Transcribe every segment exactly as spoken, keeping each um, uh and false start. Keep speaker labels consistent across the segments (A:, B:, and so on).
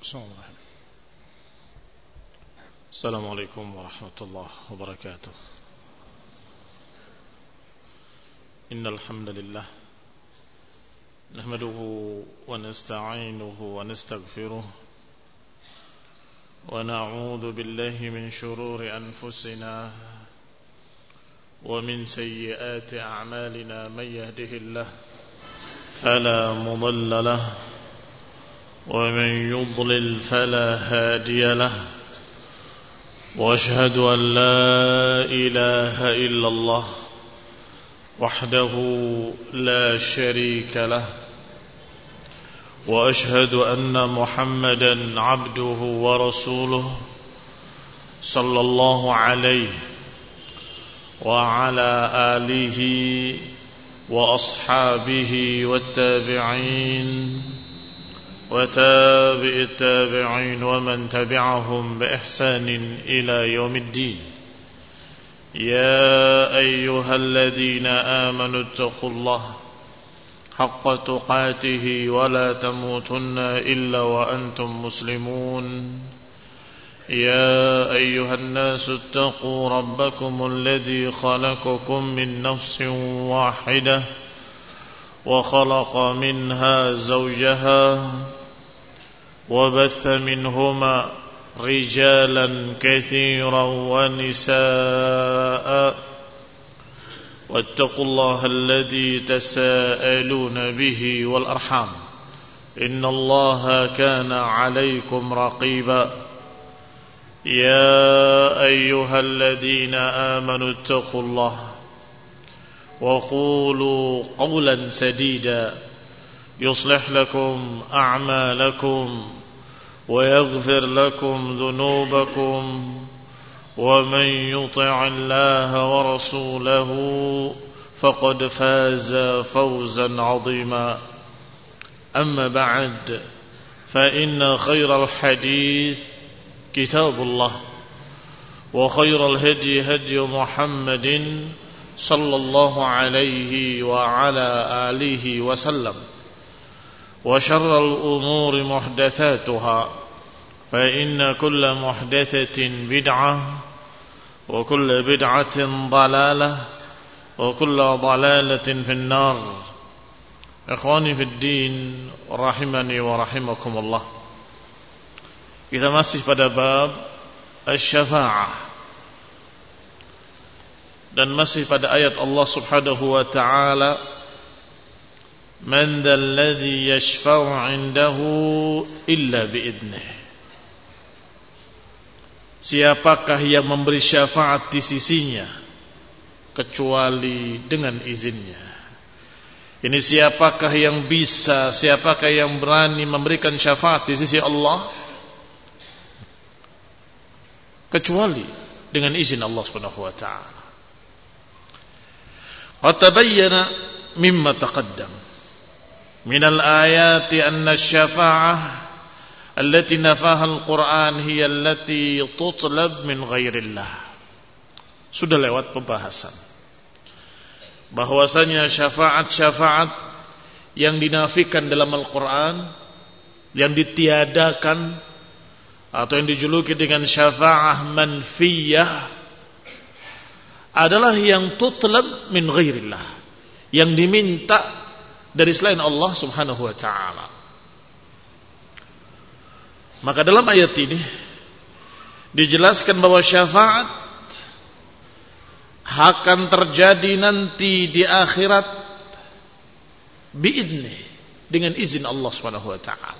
A: السلام عليكم ورحمة الله وبركاته. إن الحمد لله نحمده ونستعينه ونستغفره ونعوذ بالله من شرور أنفسنا ومن سيئات أعمالنا. من يهده الله فلا مضل له ومن يضلل فلا هادي له وأشهد أن لا إله إلا الله وحده لا شريك له وأشهد أن محمدا عبده ورسوله صلى الله عليه وعلى آله وأصحابه والتابعين وتابع التابعين ومن تبعهم بإحسان إلى يوم الدين. يا أيها الذين آمنوا اتقوا الله حق تقاته ولا تموتن إلا وأنتم مسلمون. يا أيها الناس اتقوا ربكم الذي خلقكم من نفس واحدة وخلق منها زوجها وبث منهما رجالا كثيرا ونساء واتقوا الله الذي تساءلون به والأرحام إن الله كان عليكم رقيبا. يا أيها الذين آمنوا اتقوا الله وقولوا قولا سديدا يصلح لكم أعمالكم ويغفر لكم ذنوبكم ومن يطع الله ورسوله فقد فاز فوزا عظيما. أما بعد فإن خير الحديث كتاب الله وخير الهدي هدي محمد صلى الله عليه وعلى آله وسلم وشر الأمور محدثاتها فإن كل محدثة بدعة وكل بدعة ضلالة وكل ضلالة في النار. إخواني في الدين rahimani wa rahimakumullah. Kita masih pada bab asy-syafa'ah dan masih pada ayat Allah Subhanahu wa taala, man dzalladzi yashfa'u 'indahu illa bi'idnih. Siapakah yang memberi syafaat di sisinya kecuali dengan izinnya. Ini siapakah yang bisa, siapakah yang berani memberikan syafaat di sisi Allah kecuali dengan izin Allah Subhanahu wa taala. Qad tabayyana mimma taqaddam min al-ayati anna asy-syafa'ah allati nafaha al-Qur'an hiya allati tutlab min ghairillah. Sudah lewat pembahasan bahwasanya syafaat-syafaat yang dinafikan dalam Al-Qur'an, yang ditiadakan atau yang dijuluki dengan syafa'ah manfiyah, adalah yang tutlab min ghairillah, yang diminta dari selain Allah Subhanahu wa taala. Maka dalam ayat ini dijelaskan bahwa syafaat akan terjadi nanti di akhirat biidnih, dengan izin Allah Subhanahu wa taala.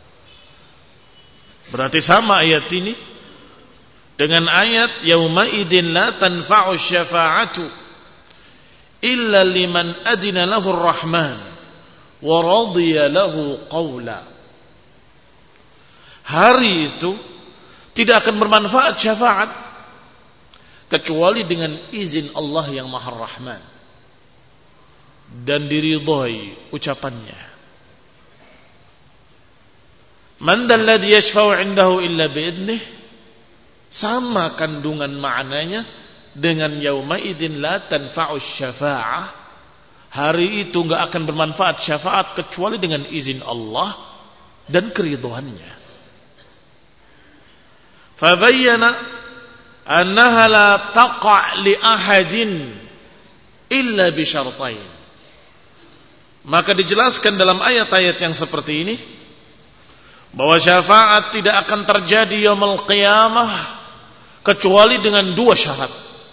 A: Berarti sama ayat ini dengan ayat yauma idzin la tanfa'u syafa'atu illa liman adina lahu ar-rahman wa radiya lahu qawla. Hari itu tidak akan bermanfaat syafaat kecuali dengan izin Allah yang Maha Rahman dan diridhai ucapannya. Man dzalladzi yashfa'u 'indahu illa bi'idnih, sama kandungan maknanya dengan yauma idzin la tanfa'u syafa'ah. Hari itu enggak akan bermanfaat syafaat kecuali dengan izin Allah dan keridhaannya. fabayyana annaha la taqa' li ahadin illa bi syartain. Maka dijelaskan dalam ayat-ayat yang seperti ini bahwa syafaat tidak akan terjadi yaumul qiyamah kecuali dengan dua syarat.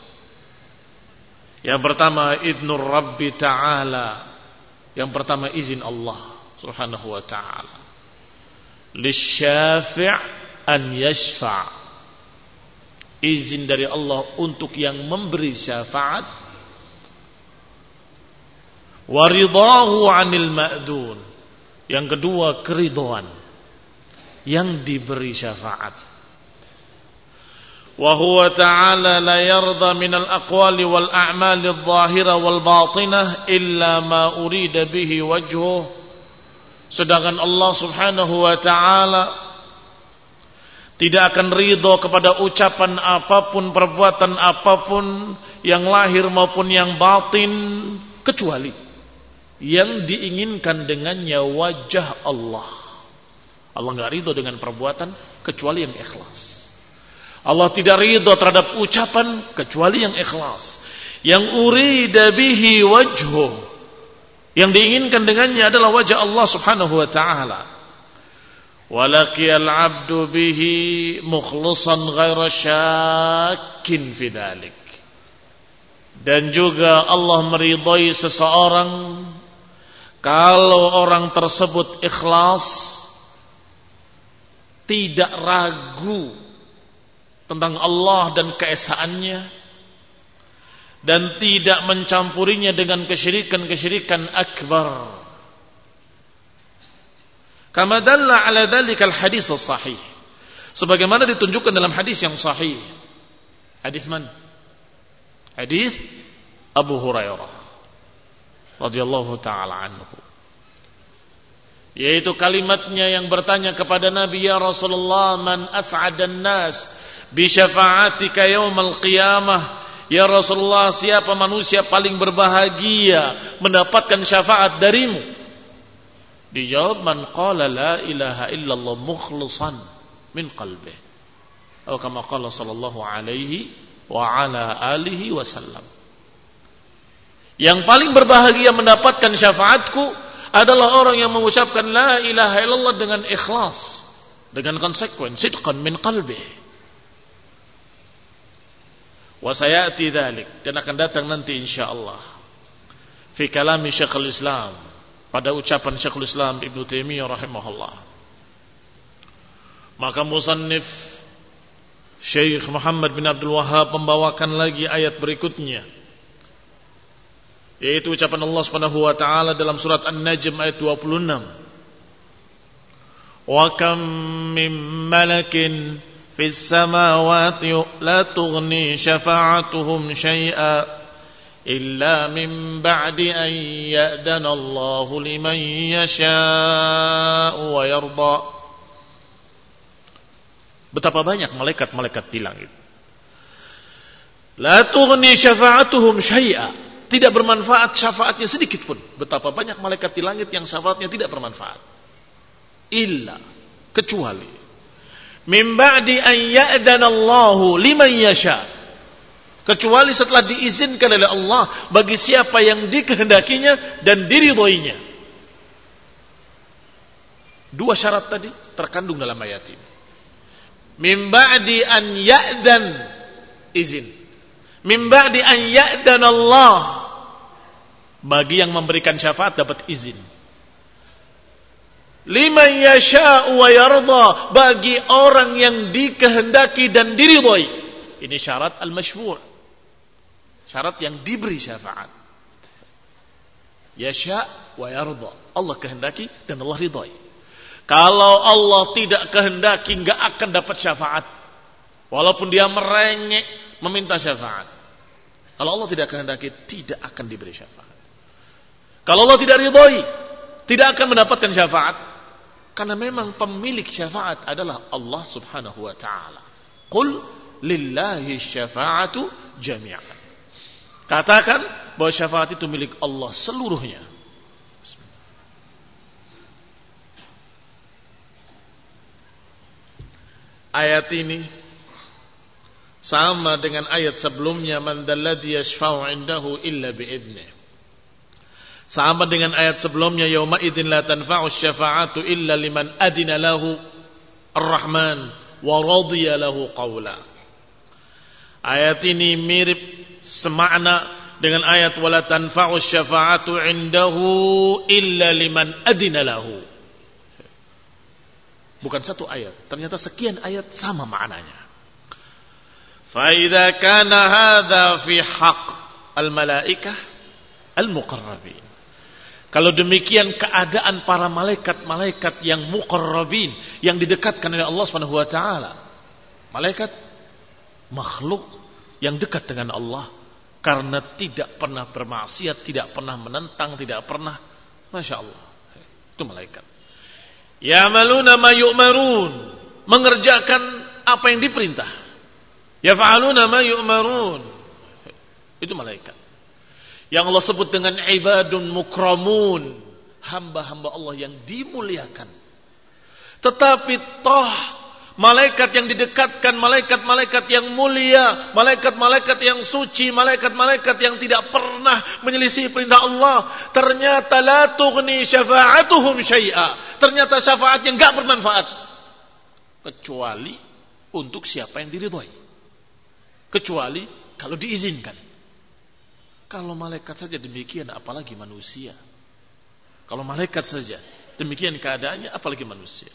A: Yang pertama idnur Rabbi ta'ala. Yang pertama izin Allah Subhanahu wa ta'ala. Lisyafi' an yashfa'. Izin dari Allah untuk yang memberi syafaat. Wa ridahu 'anil ma'dun. Yang kedua keridhaan yang diberi syafaat. Wa huwa ta'ala la yarda minal aqwali wal a'mali adh-dhahira wal batinah illa ma urida bihi wajhuh. Sedangkan Allah Subhanahu wa ta'ala tidak akan ridha kepada ucapan apapun, perbuatan apapun yang lahir maupun yang batin kecuali yang diinginkan dengannya wajah Allah. Allah enggak ridha dengan perbuatan kecuali yang ikhlas. Allah tidak ridha terhadap ucapan kecuali yang ikhlas. Yang urida bihi wajhuh. Yang diinginkan dengannya adalah wajah Allah Subhanahu wa ta'ala. Walaqiyal 'abdu bihi mukhlishan ghaira syakkin fi dzalik. Dan juga Allah meridai seseorang kalau orang tersebut ikhlas, tidak ragu tentang Allah dan keesaannya, dan tidak mencampurinya dengan kesyirikan-kesyirikan akbar. Kama dalla ala dzalikal hadis sahih. Sebagaimana ditunjukkan dalam hadis yang sahih. Hadis man? Hadis Abu Hurairah radhiyallahu taala anhu. Yaitu kalimatnya yang bertanya kepada Nabi, ya Rasulullah, man as'adan nas bi syafa'atika yaumal qiyamah. Ya Rasulullah, siapa manusia paling berbahagia mendapatkan syafaat darimu? Dijawab, man qala la ilaha illallah mukhlishan min qalbih. Atau kama qala sallallahu alaihi wa ala alihi wasallam. Yang paling berbahagia mendapatkan syafaatku adalah orang yang mengucapkan la ilaha illallah dengan ikhlas, dengan konsekuensi, sidqan min qalbih. Wa sayati dzalik, dan akan datang nanti insyaallah fi kalami Syekhul Islam, pada ucapan Syekhul Islam Ibnu Taimiyah rahimahullah. Maka musannif Syekh Muhammad bin Abdul Wahhab membawakan lagi ayat berikutnya, yaitu ucapan Allah Subhanahu wa taala dalam surat An-Najm ayat dua puluh enam. Wa kam min malakin fis samawati la tughni syafa'atuhum syai'a illa min ba'di an ya'dana Allahu liman yasha'u wa yarda. Betapa banyak malaikat-malaikat di langit. La tughni syafa'atuhum syai'a, tidak bermanfaat syafaatnya sedikit pun. Betapa banyak malaikat di langit yang syafaatnya tidak bermanfaat. Illa, kecuali min ba'di an ya'dana Allahu liman yasha, kecuali setelah diizinkan oleh Allah bagi siapa yang dikehendakinya dan diridhoinya. Dua syarat tadi terkandung dalam ayat ini. Min ba'di an ya'dan, izin. Min ba'di an ya'dana Allah, bagi yang memberikan syafaat dapat izin. Liman yasha'u wa yarda, bagi orang yang dikehendaki dan diridhai. Ini syarat al-masyfu', syarat yang diberi syafaat. Yasha' wa yarda, Allah kehendaki dan Allah ridhai. Kalau Allah tidak kehendaki, enggak akan dapat syafaat, walaupun dia merengek meminta syafaat. Kalau Allah tidak kehendaki, tidak akan diberi syafaat. Kalau Allah tidak ridhai, tidak akan mendapatkan syafaat. Karena memang pemilik syafaat adalah Allah Subhanahu wa ta'ala. Qul lillahi syafa'atu jami'an. Katakan bahwa syafaat itu milik Allah seluruhnya. Ayat ini Sama dengan ayat sebelumnya, man dzalladzi yashfa'u 'indahu illa bi'idnih. Sama dengan ayat sebelumnya, yauma idzin la tanfa'u syafa'atu illa liman adina lahu ar-rahman wa radiya lahu qawla. Ayat ini mirip semakna dengan ayat wala tanfa'u syafa'atu 'indahu illa liman adina lahu. Bukan satu ayat, ternyata sekian ayat sama maknanya. Fa idza kana hadza fi haqq al-malaikah al-muqarrabin. Kalau demikian keadaan para malaikat-malaikat yang muqarrabin, yang didekatkan oleh Allah Subhanahu wa taala. Malaikat makhluk yang dekat dengan Allah karena tidak pernah bermaksiat, tidak pernah menentang, tidak pernah, Masya Allah. Itu malaikat. Ya'maluna ma yu'marun, mengerjakan apa yang diperintah. Yaf'aluna ma yu'marun. Itu malaikat. Yang Allah sebut dengan ibadun mukramun, hamba-hamba Allah yang dimuliakan. Tetapi toh malaikat yang didekatkan, malaikat-malaikat yang mulia, malaikat-malaikat yang suci, malaikat-malaikat yang tidak pernah menyelisih perintah Allah, ternyata la tughni syafa'atuhum syai'a. Ternyata syafaatnya enggak bermanfaat kecuali untuk siapa yang diridhai. Kecuali kalau diizinkan. Kalau malaikat saja demikian, apalagi manusia. Kalau malaikat saja demikian keadaannya, apalagi manusia.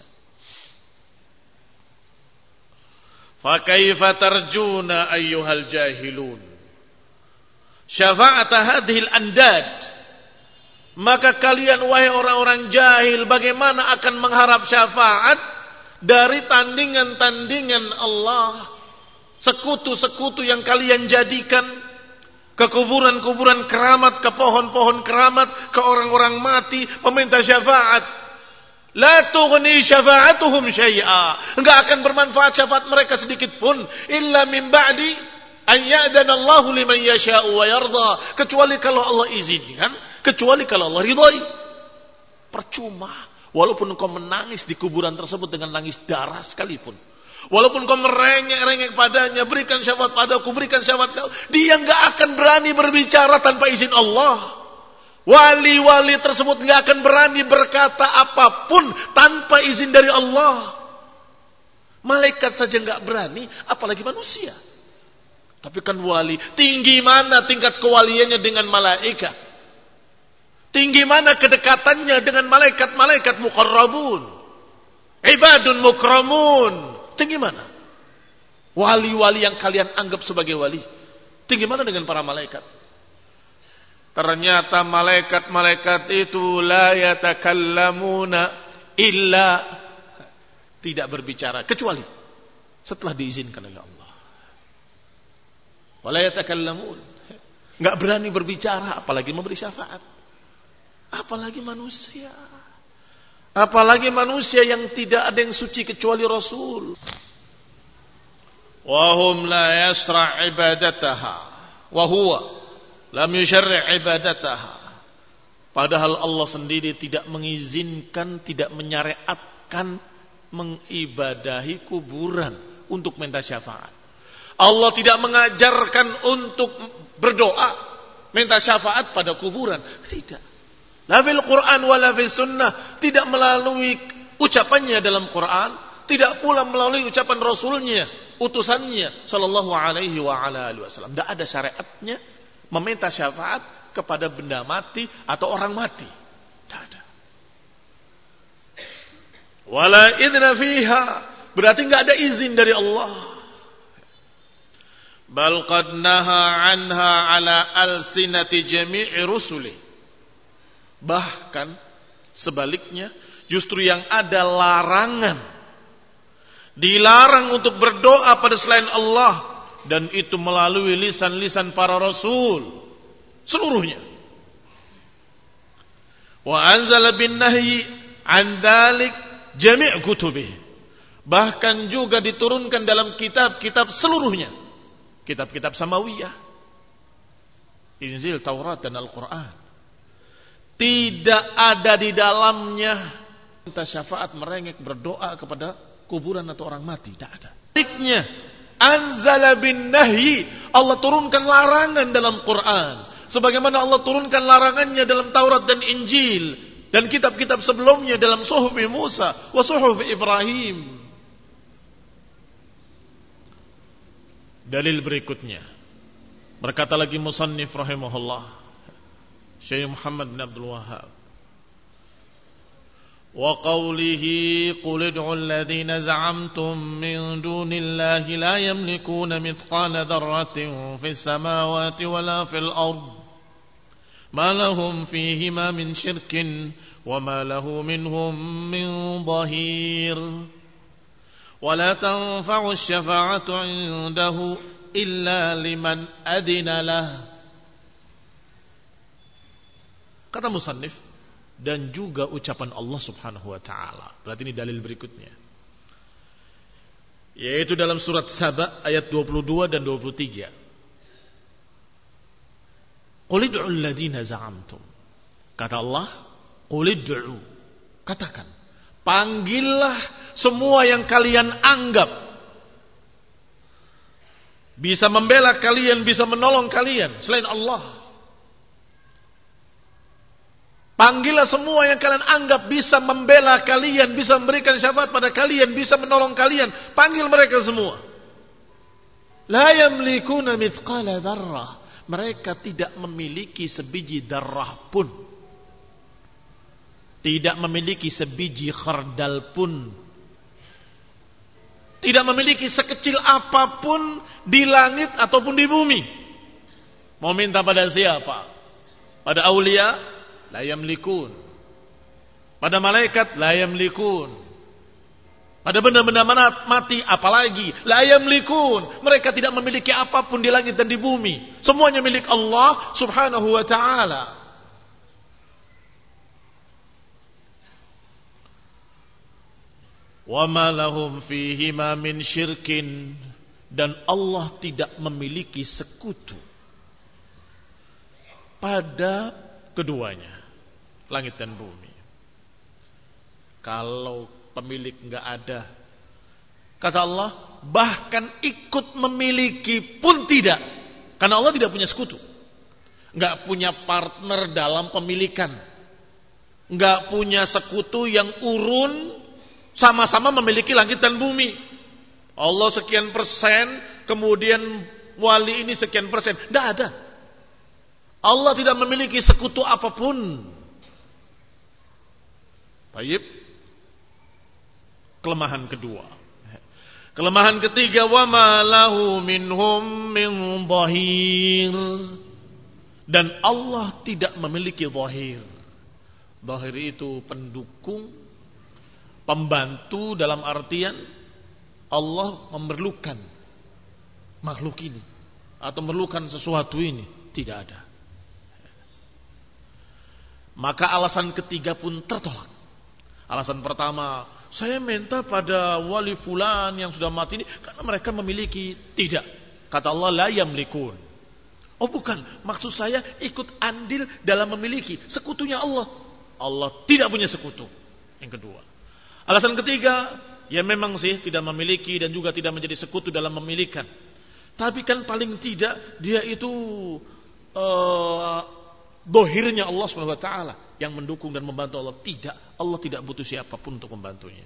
A: Fa kaifa tarjuna ayyuhal jahilun syafa'ata hadhil andad. Maka kalian wahai orang-orang jahil, bagaimana akan mengharap syafaat dari tandingan-tandingan Allah, sekutu-sekutu yang kalian jadikan, ke kuburan-kuburan keramat, ke pohon-pohon keramat, ke orang-orang mati, meminta syafaat. La tughni syafa'atuhum syai'a. Enggak akan bermanfaat syafaat mereka sedikit pun. Illa min ba'di an ya'dana Allahu liman yasha'u wa yarda. Kecuali kalau Allah izinkan, kecuali kalau Allah ridhai. Percuma. Walaupun engkau menangis di kuburan tersebut dengan nangis darah sekalipun. Walaupun kau merengek-rengek padanya, berikan syafaat padaku, berikan syafaat kau, dia enggak akan berani berbicara tanpa izin Allah. Wali-wali tersebut enggak akan berani berkata apapun tanpa izin dari Allah. Malaikat saja enggak berani, apalagi manusia. Tapi kan wali, tinggi mana tingkat kewaliannya dengan malaikat? Tinggi mana kedekatannya dengan malaikat-malaikat muqarrabun? Ibadun mukramun. Tinggi mana? Wali-wali yang kalian anggap sebagai wali, tinggi mana dengan para malaikat? Ternyata malaikat-malaikat itu la yatakallamuna illa, tidak berbicara kecuali setelah diizinkan oleh Allah. Wala yatakallamun, enggak berani berbicara apalagi memberi syafaat. Apalagi manusia. Apalagi manusia yang tidak ada yang suci kecuali Rasul. Wa hum la yasra' ibadataha wa huwa lam yusyarri' ibadataha. Padahal Allah sendiri tidak mengizinkan, tidak menyariatkan mengibadahi kuburan untuk minta syafaat. Allah tidak mengajarkan untuk berdoa minta syafaat pada kuburan, tidak. La fil Quran wala fil sunnah, tidak melalui ucapannya dalam Quran, tidak pula melalui ucapan Rasulnya, utusannya sallallahu alaihi wa ala alihi wasallam. Tidak ada syariatnya meminta syafaat kepada benda mati atau orang mati. Tidak ada. Wala idna fiha, berarti tidak ada izin dari Allah. Bal qad naha anha ala alsinati jami'i rusuli. Bahkan sebaliknya, justru yang ada larangan, dilarang untuk berdoa pada selain Allah, dan itu melalui lisan-lisan para rasul seluruhnya. Wa anzala bin nahyi an dzalik jami' kutubih. Bahkan juga diturunkan dalam kitab-kitab seluruhnya, kitab-kitab samawiyah, Injil, Taurat dan Al-Quran. Tidak ada di dalamnya minta syafaat, merengek, berdoa kepada kuburan atau orang mati. Tidak ada. Sebaliknya,
B: Anzala bin nahyi. Allah turunkan larangan dalam Quran. Sebagaimana Allah turunkan larangannya dalam Taurat dan Injil. Dan kitab-kitab sebelumnya dalam Suhufi Musa wa Suhufi Ibrahim. Dalil berikutnya. Berkata lagi musannif rahimahullah, Syekh Muhammad bin Abdul Wahhab. Wa qawlihi qul ud'u alladhina za'amtum min dunillahi la yamlikuna mithqala dharratin fis samawati wala fil ard ma lahum fihima min syirkin wa ma lahu minhum min dhahir wa la tanfa'u asy-syafa'atu 'indahu illa liman adina lah. Kata musannif, dan juga ucapan Allah Subhanahu wa taala. Berarti ini dalil berikutnya. Yaitu dalam surat Saba ayat dua puluh dua dan dua puluh tiga. Qul ud'u alladziina za'amtum. Kata Allah, qul ud'u. Katakan, panggillah semua yang kalian anggap bisa membela kalian, bisa menolong kalian selain Allah. Panggillah semua yang kalian anggap bisa membela kalian, bisa memberikan syafaat pada kalian, bisa menolong kalian. Panggil mereka semua. La yamlikuna mithqala dzarrah. Mereka tidak memiliki sebiji darah pun. Tidak memiliki sebiji khardal pun. Tidak memiliki sekecil apapun di langit ataupun di bumi. Mau minta pada siapa? Pada aulia? La yamlikun. Pada malaikat? La yamlikun. Pada benda-benda mati apalagi? La yamlikun. Mereka tidak memiliki apapun di langit dan di bumi. Semuanya milik Allah Subhanahu wa ta'ala. Wa ma lahum fihima min syirkin. Dan Allah tidak memiliki sekutu pada keduanya, langit dan bumi. Kalau pemilik enggak ada, kata Allah, bahkan ikut memiliki pun tidak. Karena Allah tidak punya sekutu. Enggak punya partner dalam pemilikan. Enggak punya sekutu yang urun sama-sama memiliki langit dan bumi. Allah sekian persen, kemudian wali ini sekian persen. Enggak ada. Allah tidak memiliki sekutu apapun. Baik. Kelemahan kedua. Kelemahan ketiga, wa ma lahu minhum min dhahir. Dan Allah tidak memiliki dhahir. Dhahir itu pendukung, pembantu, dalam artian Allah memerlukan makhluk ini atau memerlukan sesuatu ini. Tidak ada. Maka alasan ketiga pun tertolak. Alasan pertama, saya minta pada wali fulan yang sudah mati ini karena mereka memiliki. Tidak. Kata Allah, la yamlikun. Oh bukan, maksud saya ikut andil dalam memiliki. Sekutunya Allah. Allah tidak punya sekutu. Yang kedua. Alasan ketiga, ya memang sih tidak memiliki dan juga tidak menjadi sekutu dalam memilikan. Tapi kan paling tidak dia itu uh, dohirnya Allah subhanahu wa taala yang mendukung dan membantu Allah. Tidak, Allah tidak butuh siapapun untuk membantunya.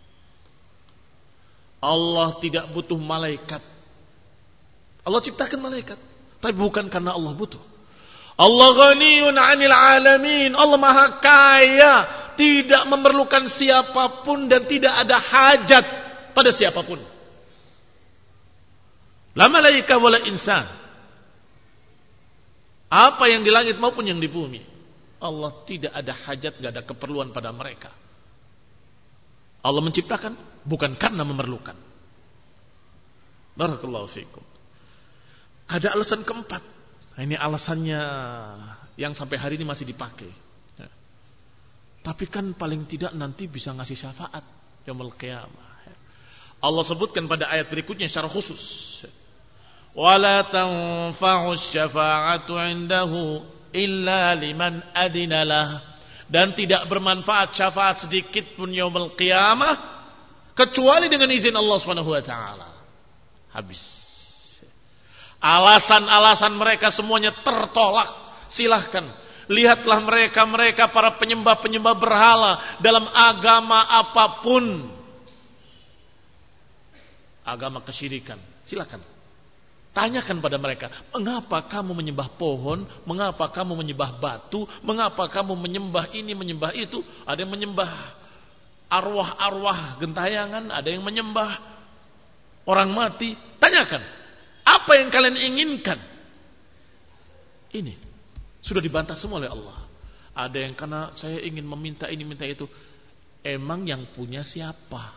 B: Allah tidak butuh malaikat. Allah ciptakan malaikat, tapi bukan karena Allah butuh. Allah ghaniyun 'anil 'alamin. Allah maha kaya, tidak memerlukan siapapun dan tidak ada hajat pada siapapun. La malaika wala insan. Apa yang di langit maupun yang di bumi, Allah tidak ada hajat, tidak ada keperluan pada mereka. Allah menciptakan bukan karena memerlukan. Barakallahu fiikum. Ada alasan keempat. Nah, ini alasannya yang sampai hari ini masih dipakai. Ya. Tapi kan paling tidak nanti bisa ngasih syafaat yaumul qiyamah. Ya. Allah sebutkan pada ayat berikutnya secara khusus. Wala tanfa'u syafa'atu 'indahu illa liman adinalah. Dan tidak bermanfaat syafaat sedikit pun yaumul qiyamah kecuali dengan izin Allah Subhanahu wa taala. habis. Alasan-alasan mereka semuanya tertolak. Silahkan, lihatlah mereka-mereka para penyembah-penyembah berhala dalam agama apapun. Agama kesyirikan, silahkan. Tanyakan pada mereka, mengapa kamu menyembah pohon, mengapa kamu menyembah batu, mengapa kamu menyembah ini, menyembah itu. Ada yang menyembah arwah-arwah gentayangan, ada yang menyembah orang mati. Tanyakan, apa yang kalian inginkan? Ini sudah dibantah semua oleh Allah. Ada yang karena saya ingin meminta ini, minta itu. Emang yang punya siapa?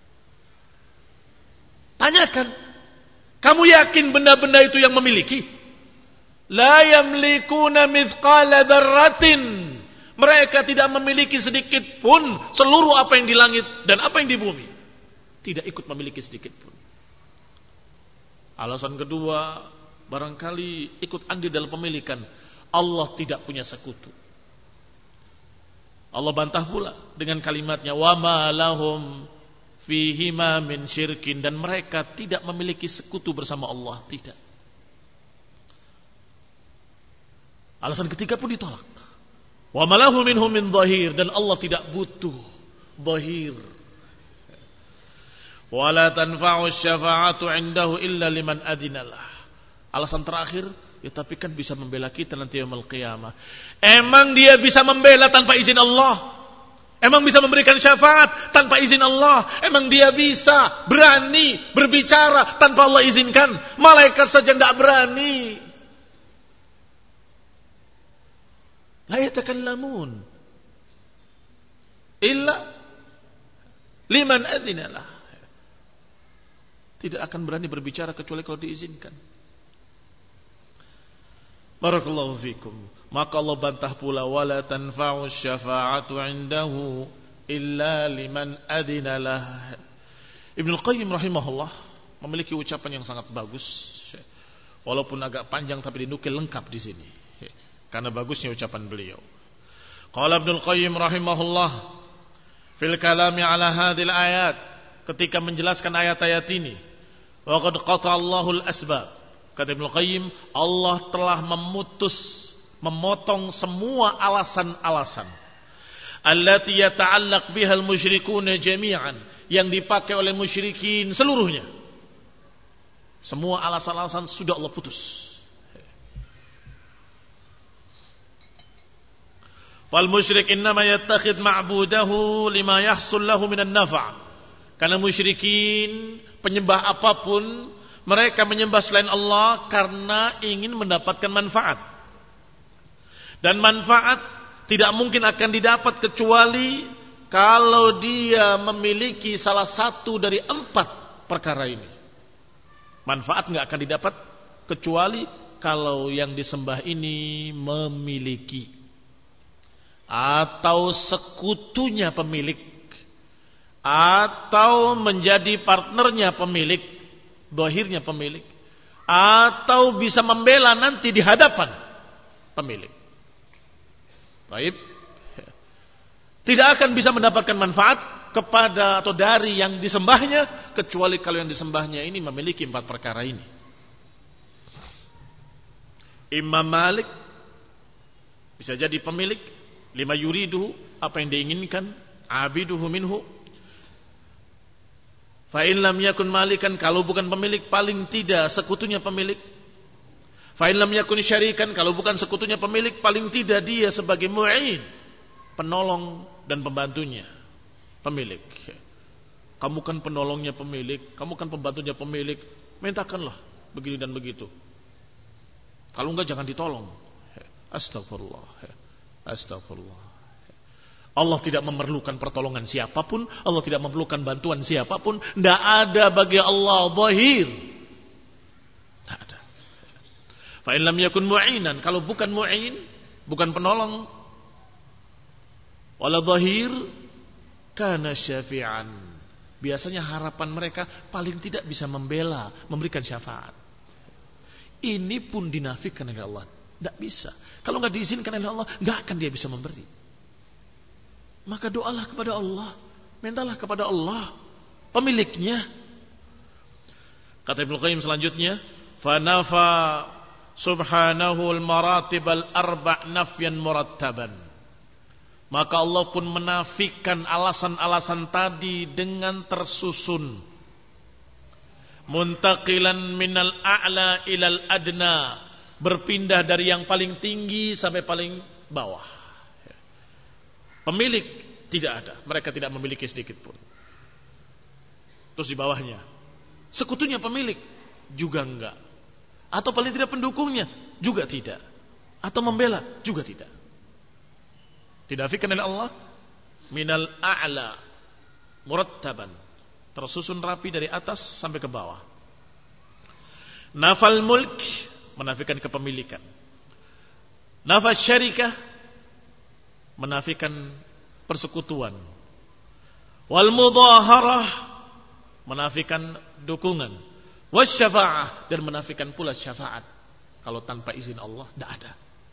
B: Tanyakan. Kamu yakin benda-benda itu yang memiliki? La yamlikuna mithqala dzarratin. Mereka tidak memiliki sedikit pun seluruh apa yang di langit dan apa yang di bumi. Tidak ikut memiliki sedikit pun. Alasan kedua, barangkali ikut andil dalam pemilikan. Allah tidak punya sekutu. Allah bantah pula dengan kalimatnya, wa ma lahum fihima min syirkin, dan mereka tidak memiliki sekutu bersama Allah, tidak. Alasan ketiga pun ditolak. Wa ma lahu minhum min dhahir, dan Allah tidak butuh dhahir. Wala tanfa'u syafa'atu 'indahu illa liman adinalah. Alasan terakhir, ya tapi kan bisa membela kita nanti yaumul qiyamah. Emang dia bisa membela tanpa izin Allah? Emang bisa memberikan syafaat tanpa izin Allah? Emang dia bisa berani berbicara tanpa Allah izinkan? Malaikat saja tidak berani. La yatakallamun illa liman adinalah. Tidak akan berani berbicara kecuali kalau diizinkan. Barakallahu fikum. Maka Allah bantah pula, wala tanfa'u syafa'atu 'indahu illa liman adinalah. Ibnu Qayyim rahimahullah memiliki ucapan yang sangat bagus, walaupun agak panjang tapi dinukil lengkap di sini karena bagusnya ucapan beliau. Qala Ibnu Qayyim rahimahullah fil kalami ala hadhil ayat, ketika menjelaskan ayat-ayat ini, wa qad qata'a Allahul asbab. Kata Ibnu Qayyim, Allah telah memutus, memotong semua alasan-alasan allati yata'allaq bihal musyrikuna jami'an, yang dipakai oleh musyrikin seluruhnya. Semua alasan-alasan sudah Allah putus. Fal musyrik innama yattakhid ma'budahu lima yahsul lahu minan nafa'. Karena musyrikin, penyembah apapun, mereka menyembah selain Allah karena ingin mendapatkan manfaat. Dan manfaat tidak mungkin akan didapat kecuali kalau dia memiliki salah satu dari empat perkara ini. Manfaat nggak akan didapat kecuali kalau yang disembah ini memiliki, atau sekutunya pemilik, atau menjadi partnernya pemilik, zahirnya pemilik, atau bisa membela nanti di hadapan pemilik. Baik. Tidak akan bisa mendapatkan manfaat kepada atau dari yang disembahnya kecuali kalau yang disembahnya ini memiliki empat perkara ini. Imam Malik bisa jadi pemilik, lima yuriduhu, apa yang diinginkan, abiduhu minhu. Fa in lam yakun malikan, kalau bukan pemilik paling tidak sekutunya pemilik. Fa in lam yakun syarikan, kalau bukan sekutunya pemilik paling tidak dia sebagai mu'in, penolong dan pembantunya pemilik. Kamu kan penolongnya pemilik, kamu kan pembantunya pemilik, mintakanlah begini dan begitu. Kalau enggak jangan ditolong. Astagfirullah. Astagfirullah. Allah tidak memerlukan pertolongan siapapun, Allah tidak memerlukan bantuan siapapun. Tidak ada bagi Allah zahir. Tidak ada. Fa in lam yakun mu'inan, kalau bukan mu'in, bukan penolong, wala zahir, kana syafi'an. Biasanya harapan mereka paling tidak bisa membela, memberikan syafaat. Ini pun dinafikan oleh Allah. Tidak bisa. Kalau tidak diizinkan oleh Allah, tidak akan dia bisa memberi. Maka doalah kepada Allah, mintalah kepada Allah, pemiliknya.
A: Kata Ibnu Qayyim selanjutnya, fanafa subhanahu al-maratib al-arba' nafyan murattaban. Maka Allah pun menafikan alasan-alasan tadi dengan tersusun. Muntaqilan minal a'la ilal adna, berpindah dari yang paling tinggi sampai paling bawah. Pemilik tidak ada, mereka tidak memiliki sedikit pun. Terus di bawahnya, sekutunya pemilik juga enggak. Atau paling tidak pendukungnya juga tidak. Atau membela juga tidak. Dinafikan oleh Allah minal a'la murattaban, tersusun rapi dari atas sampai ke bawah. Nafal mulk, menafikan kepemilikan. Nafas syarikah, menafikan persekutuan. Wal mudhaharah, menafikan dukungan. Was syafa'ah, dan menafikan pula syafaat. Kalau tanpa izin Allah tidak ada.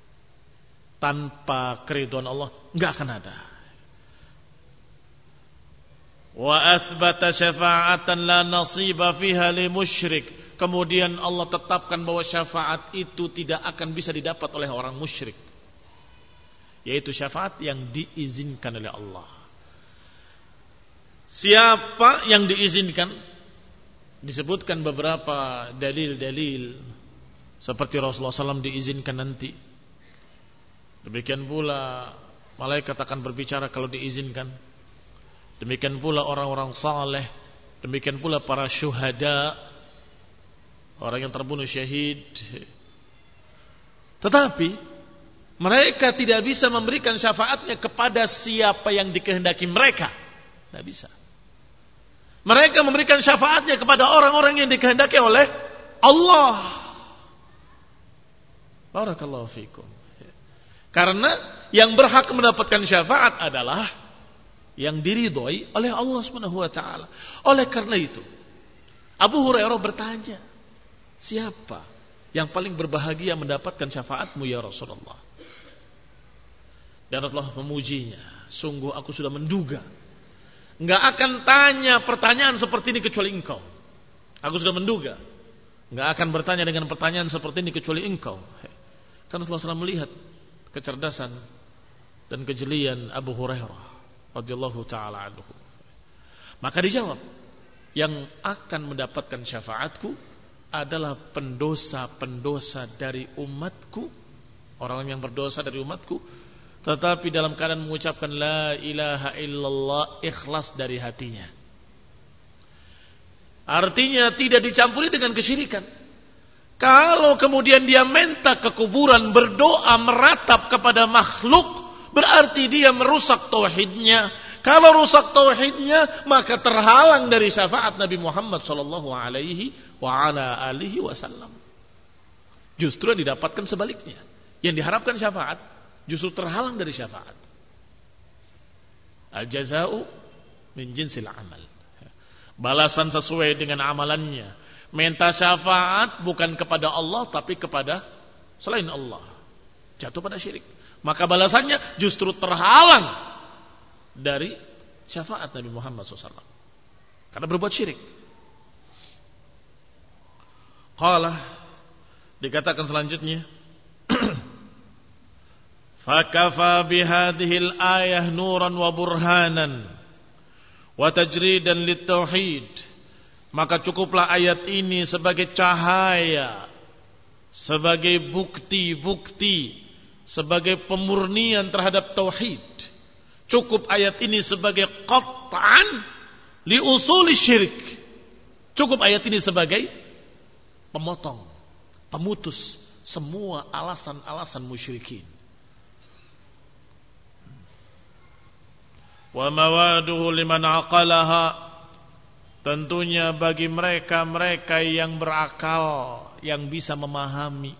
A: Tanpa keridhaan Allah enggak akan ada. Wa athbata syafa'atan la nasiba fiha li musyrik. Kemudian Allah tetapkan bahwa syafaat itu tidak akan bisa didapat oleh orang musyrik. Yaitu syafaat yang diizinkan oleh Allah. Siapa yang diizinkan? Disebutkan beberapa dalil-dalil. Seperti Rasulullah shallallahu alaihi wasallam diizinkan nanti. Demikian pula malaikat akan berbicara kalau diizinkan. Demikian pula orang-orang saleh. Demikian pula para syuhada, orang yang terbunuh syahid. Tetapi mereka tidak bisa memberikan syafaatnya kepada siapa yang dikehendaki mereka. Tidak bisa. Mereka memberikan syafaatnya kepada orang-orang yang dikehendaki oleh Allah. Barakallahu fikum. Karena yang berhak mendapatkan syafaat adalah yang diridhoi oleh Allah Subhanahu wa taala. Oleh karena itu, Abu Hurairah bertanya, siapa yang paling berbahagia mendapatkan syafaatmu ya Rasulullah? Dan Rasulullah memujinya. Sungguh aku sudah menduga, enggak akan tanya pertanyaan seperti ini kecuali engkau. Aku sudah menduga, enggak akan bertanya dengan pertanyaan seperti ini kecuali engkau. Karena Rasulullah shallallahu alaihi wasallam melihat kecerdasan dan kejelian Abu Hurairah radhiyallahu taala anhu. Maka dijawab, yang akan mendapatkan syafaatku adalah pendosa-pendosa dari umatku, orang yang berdosa dari umatku, tetapi dalam keadaan mengucapkan la ilaha illallah ikhlas dari hatinya. Artinya tidak dicampuri dengan kesyirikan. Kalau kemudian dia minta ke kuburan, berdoa meratap kepada makhluk, berarti dia merusak tauhidnya. Kalau rusak tauhidnya, maka terhalang dari syafaat Nabi Muhammad sallallahu alaihi wa ala alihi wasallam. Justru yang didapatkan sebaliknya. Yang diharapkan syafaat justru terhalang dari syafaat. Al-jaza'u min jinsil amal. Balasan sesuai dengan amalannya. Minta syafaat bukan kepada Allah tapi kepada selain Allah, jatuh pada syirik. Maka balasannya justru terhalang dari syafaat Nabi Muhammad shallallahu alaihi wasallam karena berbuat syirik. Qala, dikatakan selanjutnya, fakafa bihadhil ayah nuran wa burhanan wa tajridan lit-tauhid. Maka cukuplah ayat ini sebagai cahaya, sebagai bukti-bukti, sebagai pemurnian terhadap tauhid. Cukup ayat ini sebagai qat'an li usuli syirik. Cukup ayat ini sebagai pemotong, pemutus semua alasan-alasan musyrikin. Wa mawaduhu liman aqalaha, tentunya bagi mereka-mereka yang berakal, yang bisa memahami.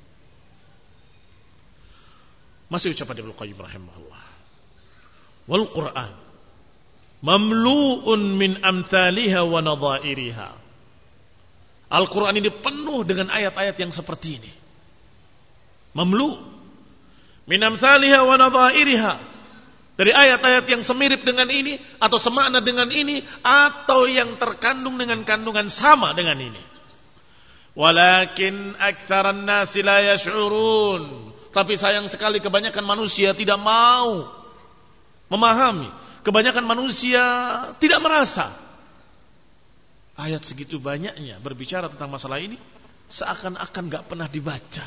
A: Masih ucapan Ibnu Qayyim rahimahullah. Wal Qur'an mamlu'un min amthaliha wa nadha'iriha. Al-Qur'an ini penuh dengan ayat-ayat yang seperti ini. Mamlu' min amthaliha wa nadha'iriha. Dari ayat-ayat yang semirip dengan ini, atau semakna dengan ini, atau yang terkandung dengan kandungan sama dengan ini. Walakin aktsaran nasi la yash'urun. Tapi sayang sekali kebanyakan manusia tidak mau memahami. Kebanyakan manusia tidak merasa. Ayat segitu banyaknya berbicara tentang masalah ini seakan-akan gak pernah dibaca.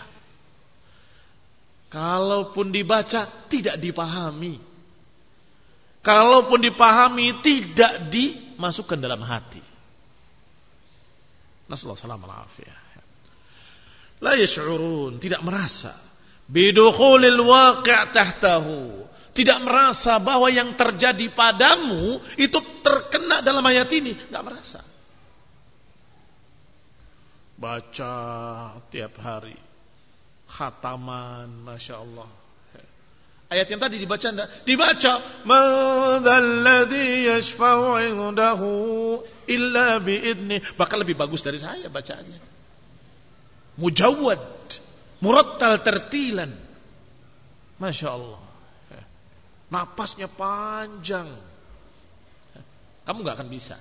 A: Kalaupun dibaca tidak dipahami. Kalaupun dipahami tidak dimasukkan dalam hati. Nasallahu alaihi wasallam. La yash'urun, tidak merasa. Bidukhulil waqi' tahtahu. Tidak merasa bahwa yang terjadi padamu itu terkena dalam ayat ini. Tidak merasa. Baca tiap hari. Khataman, Masya Allah. Ayat yang tadi dibaca enggak? Dibaca. Madzalladzi yashfa'u 'indahu illa bi'idni. Bahkan lebih bagus dari saya bacaannya. Mujawwad, murattal tertilan. Masya Allah. Napasnya panjang. Kamu gak akan bisa.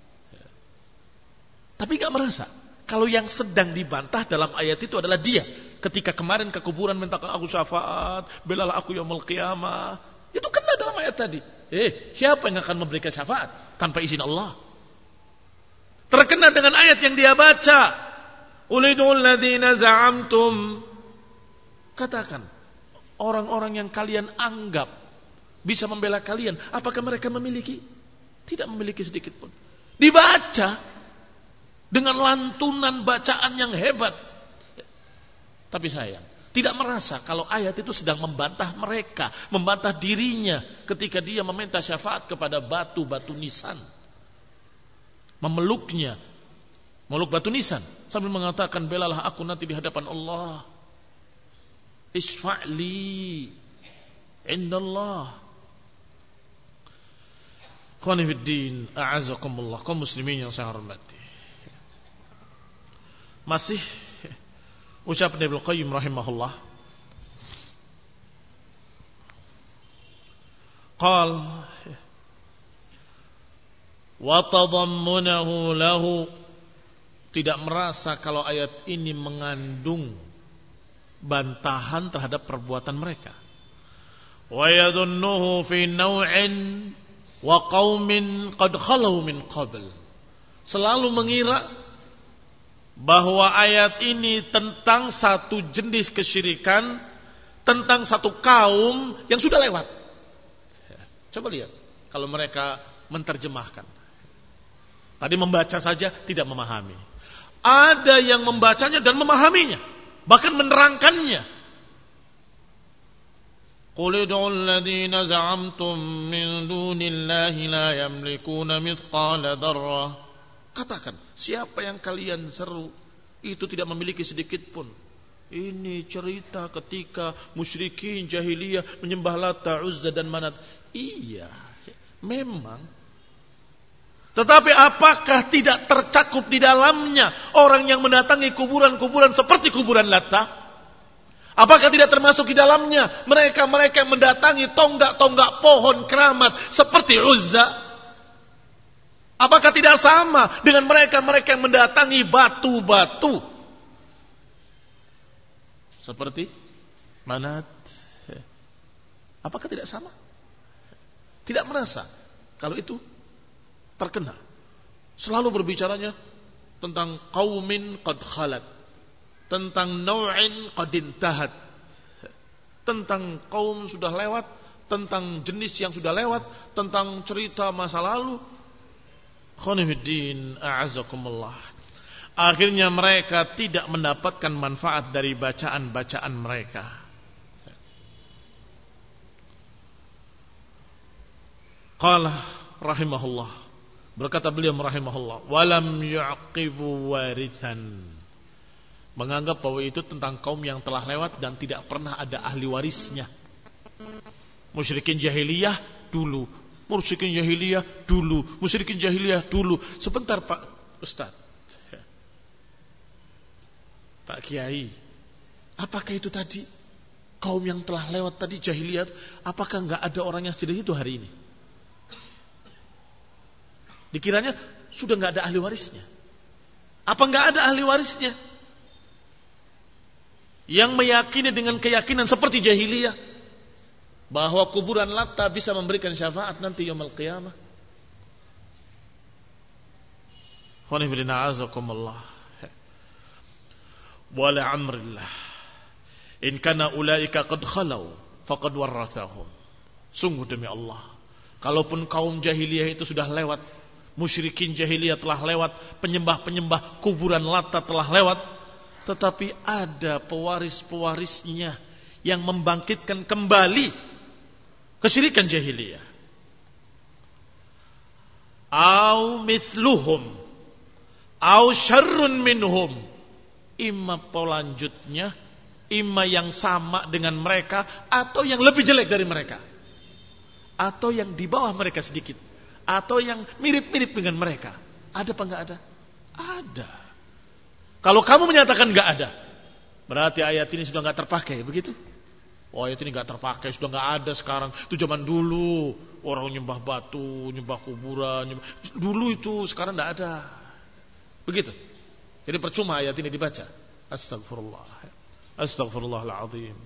A: Tapi gak merasa. Kalau yang sedang dibantah dalam ayat itu adalah dia. Ketika kemarin ke kuburan mintakan aku syafaat, belalah aku yaumul qiyamah. Itu kena dalam ayat tadi. Eh, siapa yang akan memberikan syafaat tanpa izin Allah? Terkena dengan ayat yang dia baca. Ulidul ladzina za'amtum. Katakan, orang-orang yang kalian anggap bisa membela kalian, apakah mereka memiliki? Tidak memiliki sedikit pun. Dibaca dengan lantunan bacaan yang hebat. Tapi sayang, tidak merasa kalau ayat itu sedang membantah mereka, membantah dirinya ketika dia meminta syafaat kepada batu-batu nisan. Memeluknya, memeluk batu nisan sambil mengatakan, belalah aku nanti di hadapan Allah. Isfa'li indallah. Khonifuddin, a'azakumullah, kaum muslimin yang saya hormati. Masih ucapan Ibnu Qayyim rahimahullah. Qal wa tadammunahu lahu, tidak merasa kalau ayat ini mengandung bantahan terhadap perbuatan mereka. Wa yadhunnuhu fi naw'in wa qaumin qad khalu min qabl. Selalu mengira bahwa ayat ini tentang satu jenis kesyirikan, tentang satu kaum yang sudah lewat. Coba lihat kalau mereka menterjemahkan. Tadi membaca saja tidak memahami. Ada yang membacanya dan memahaminya, bahkan menerangkannya. Qul ud'ul ladzina za'amtum min dunillahi la yamlikuna mithqala dzarrah. Katakan, siapa yang kalian seru itu tidak memiliki sedikit pun. Ini cerita ketika musyrikin jahiliyah menyembah Lata, Uzza dan Manat. Iya, memang. Tetapi apakah tidak tercakup di dalamnya orang yang mendatangi kuburan-kuburan seperti kuburan Lata? Apakah tidak termasuk di dalamnya mereka-mereka yang mendatangi tonggak-tonggak pohon keramat seperti Uzza? Apakah tidak sama dengan mereka-mereka yang mendatangi batu-batu seperti Manat? Apakah tidak sama? Tidak merasa kalau itu terkena. Selalu berbicaranya tentang qaumin qad khalat, tentang naw'in qad intahat, tentang kaum sudah lewat, tentang jenis yang sudah lewat, tentang cerita masa lalu. Khonifuddin, a'azakumullah. Akhirnya mereka tidak mendapatkan manfaat dari bacaan-bacaan mereka. Qala rahimahullah, berkata beliau rahimahullah, walam yu'qibu warithan, menganggap bahwa itu tentang kaum yang telah lewat dan tidak pernah ada ahli warisnya. Musyrikin jahiliyah dulu, musyrikin jahiliyah dulu, musyrikin jahiliyah dulu. Sebentar Pak Ustaz, Pak Kiai, apakah itu tadi kaum yang telah lewat tadi jahiliyah? Apakah enggak ada orang yang seperti itu hari ini? Dikiranya sudah enggak ada ahli warisnya. Apa enggak ada ahli warisnya? yang meyakini dengan keyakinan seperti jahiliyah bahwa kuburan Latta bisa memberikan syafaat nanti yaumul qiyamah. Khonibina azakumullah. Wala amrillah. In kana ulaika qad khalau faqad warathahum. Sungguh demi Allah, kalaupun kaum jahiliyah itu sudah lewat, musyrikin jahiliyah telah lewat, penyembah-penyembah kuburan Latta telah lewat, tetapi ada pewaris-pewarisnya yang membangkitkan kembali kesyirikan jahiliyah. Au mithluhum au syarrun minhum, imma pelanjutnya, imma yang sama dengan mereka atau yang lebih jelek dari mereka, atau yang di bawah mereka sedikit, atau yang mirip-mirip dengan mereka. Ada apa enggak ada? Ada. Kalau kamu menyatakan enggak ada, berarti ayat ini sudah enggak terpakai, begitu? Oh, ayat ini enggak terpakai, sudah enggak ada sekarang. Itu zaman dulu, orang nyembah batu, nyembah kuburan, nyembah. Dulu itu, sekarang enggak ada. Begitu. Jadi percuma ayat ini dibaca. Astagfirullah. Astaghfirullahaladzim.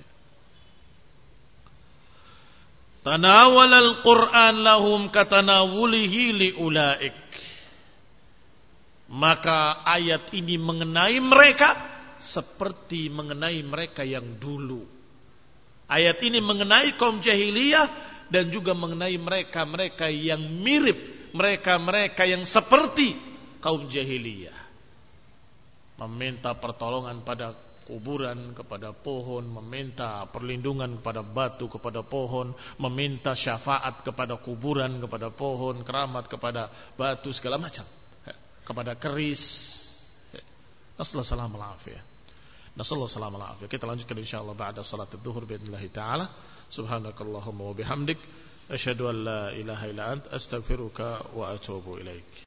A: Tanawal al-Quran lahum katanawulihi liulaik. Maka ayat ini mengenai mereka seperti mengenai mereka yang dulu. Ayat ini mengenai kaum jahiliyah dan juga mengenai mereka-mereka yang mirip, mereka-mereka yang seperti kaum jahiliyah. Meminta pertolongan pada kuburan, kepada pohon, meminta perlindungan kepada batu, kepada pohon, meminta syafaat kepada kuburan, kepada pohon, keramat kepada batu, segala macam, kepada keris. Nasallahu salam al-afiyah. Nasallahu salam al-afiyah. Kita lanjutkan insyaallah ba'da salat adzuhur biidznillah taala. Subhanakallahumma wa bihamdik asyhadu an la ilaha illa anta astaghfiruka wa atubu ilaik.